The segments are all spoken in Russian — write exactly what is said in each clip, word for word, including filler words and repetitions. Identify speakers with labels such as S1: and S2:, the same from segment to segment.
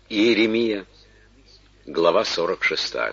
S1: Иеремия, глава сорок шестая.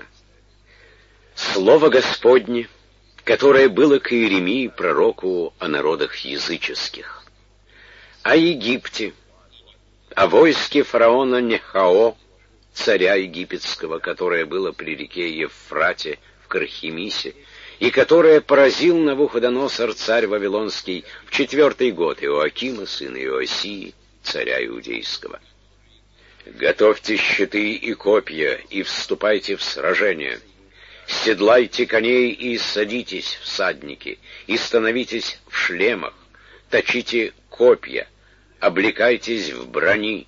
S1: Слово Господне, которое было к Иеремии, пророку о народах языческих, о Египте, о войске фараона Нехао, царя египетского, которое было при реке Евфрате в Кархемисе, и которое поразил Навуходоносор, царь Вавилонский, в четвертый год Иоакима, сына Иосии, царя Иудейского. Готовьте щиты и копья, и вступайте в сражение. Седлайте коней и садитесь, всадники, и становитесь в шлемах, точите копья, облекайтесь в брони.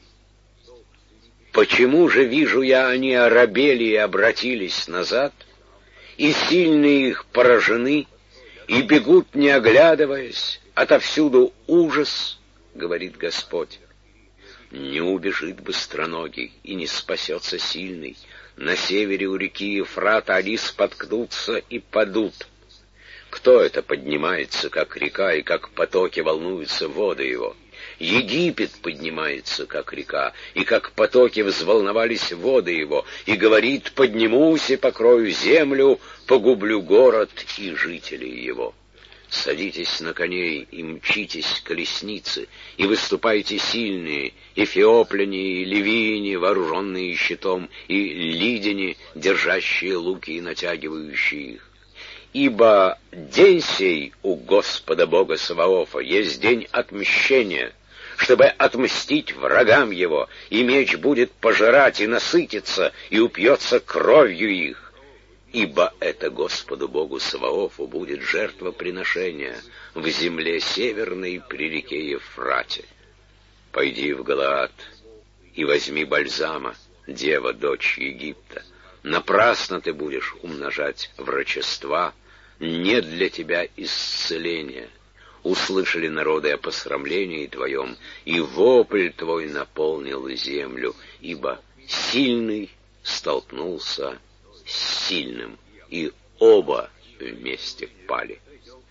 S1: Почему же, вижу я, они оробели и обратились назад, и сильные их поражены, и бегут, не оглядываясь, отовсюду ужас, говорит Господь. Не убежит быстроногий, и не спасется сильный. На севере у реки Ефрата они споткнутся и падут. Кто это поднимается, как река, и как потоки волнуются воды его? Египет поднимается, как река, и как потоки взволновались воды его, и говорит: поднимусь и покрою землю, погублю город и жителей его. Садитесь на коней и мчитесь колесницы, и выступайте сильные, эфиопляне и ливийне, вооруженные щитом, и лидяне, держащие луки и натягивающие их. Ибо день сей у Господа Бога Саваофа есть день отмщения, чтобы отмстить врагам его, и меч будет пожирать и насытиться, и упьется кровью их. Ибо это Господу Богу Саваофу будет жертвоприношение в земле северной при реке Ефрате. Пойди в Галаад и возьми бальзама, дева, дочь Египта. Напрасно ты будешь умножать врачества, нет для тебя исцеления. Услышали народы о посрамлении твоем, и вопль твой наполнил землю, ибо сильный столкнулся с сильным, и оба вместе пали.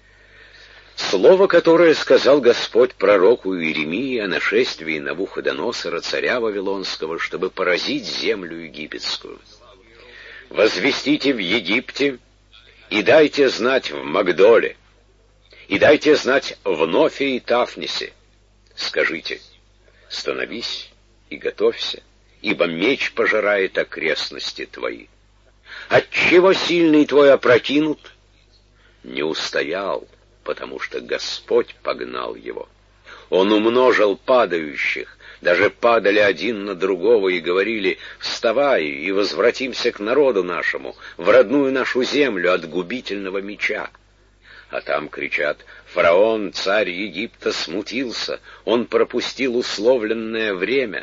S1: Слово, которое сказал Господь пророку Иеремии о нашествии Навуходоносора, царя Вавилонского, чтобы поразить землю египетскую. «Возвестите в Египте, и дайте знать в Магдоле, и дайте знать в Нофе и Тафнесе. Скажите: становись и готовься, ибо меч пожирает окрестности твои. Отчего сильный твой опрокинут? Не устоял, потому что Господь погнал его. Он умножил падающих, даже падали один на другого и говорили: вставай и возвратимся к народу нашему, в родную нашу землю от губительного меча. А там кричат: фараон, царь Египта, смутился, он пропустил условленное время.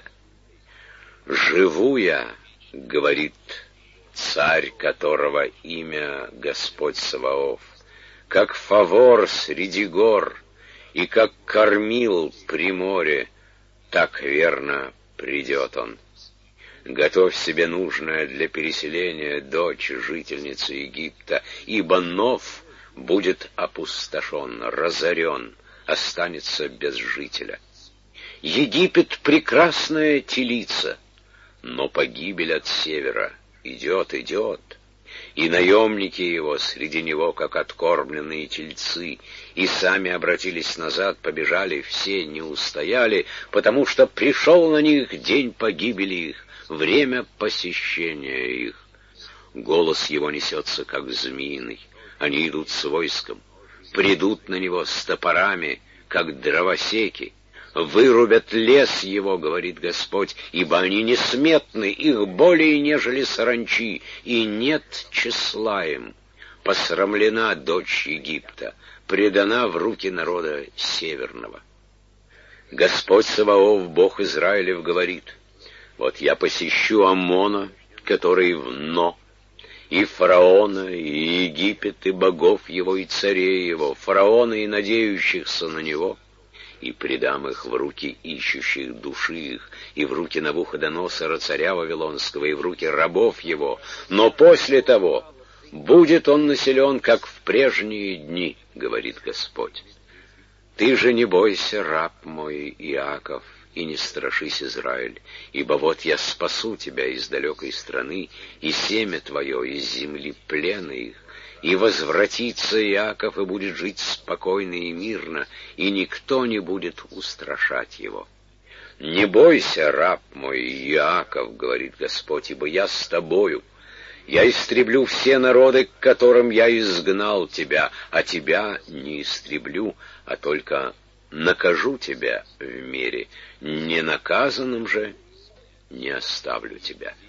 S1: Живу я, говорит царь, которого имя Господь Саваоф, как фавор среди гор, и как кормил при море, так верно придет он. Готовь себе нужное для переселения, дочь, жительница Египта, ибо Нов будет опустошен, разорен, останется без жителя. Египет — прекрасная телица, но погибель от севера идет, идет, и наемники его среди него, как откормленные тельцы, и сами обратились назад, побежали, все не устояли, потому что пришел на них день погибели их, время посещения их. Голос его несется, как змеиный, они идут с войском, придут на него с топорами, как дровосеки, вырубят лес его, говорит Господь, ибо они несметны, их более, нежели саранчи, и нет числа им. Посрамлена дочь Египта, предана в руки народа северного. Господь Саваоф, Бог Израилев, говорит: вот я посещу Аммона, который в Но, и фараона, и Египет, и богов его, и царей его, фараона и надеющихся на него, и предам их в руки ищущих души их, и в руки Навуходоносора, царя Вавилонского, и в руки рабов его. Но после того будет он населен, как в прежние дни, говорит Господь. Ты же не бойся, раб мой Иаков, и не страшись, Израиль, ибо вот я спасу тебя из далекой страны, и семя твое из земли плена их, и возвратится Иаков, и будет жить спокойно и мирно, и никто не будет устрашать его. Не бойся, раб мой Иаков, говорит Господь, ибо я с тобою. Я истреблю все народы, к которым я изгнал тебя, а тебя не истреблю, а только накажу тебя в мире, ненаказанным же не оставлю тебя.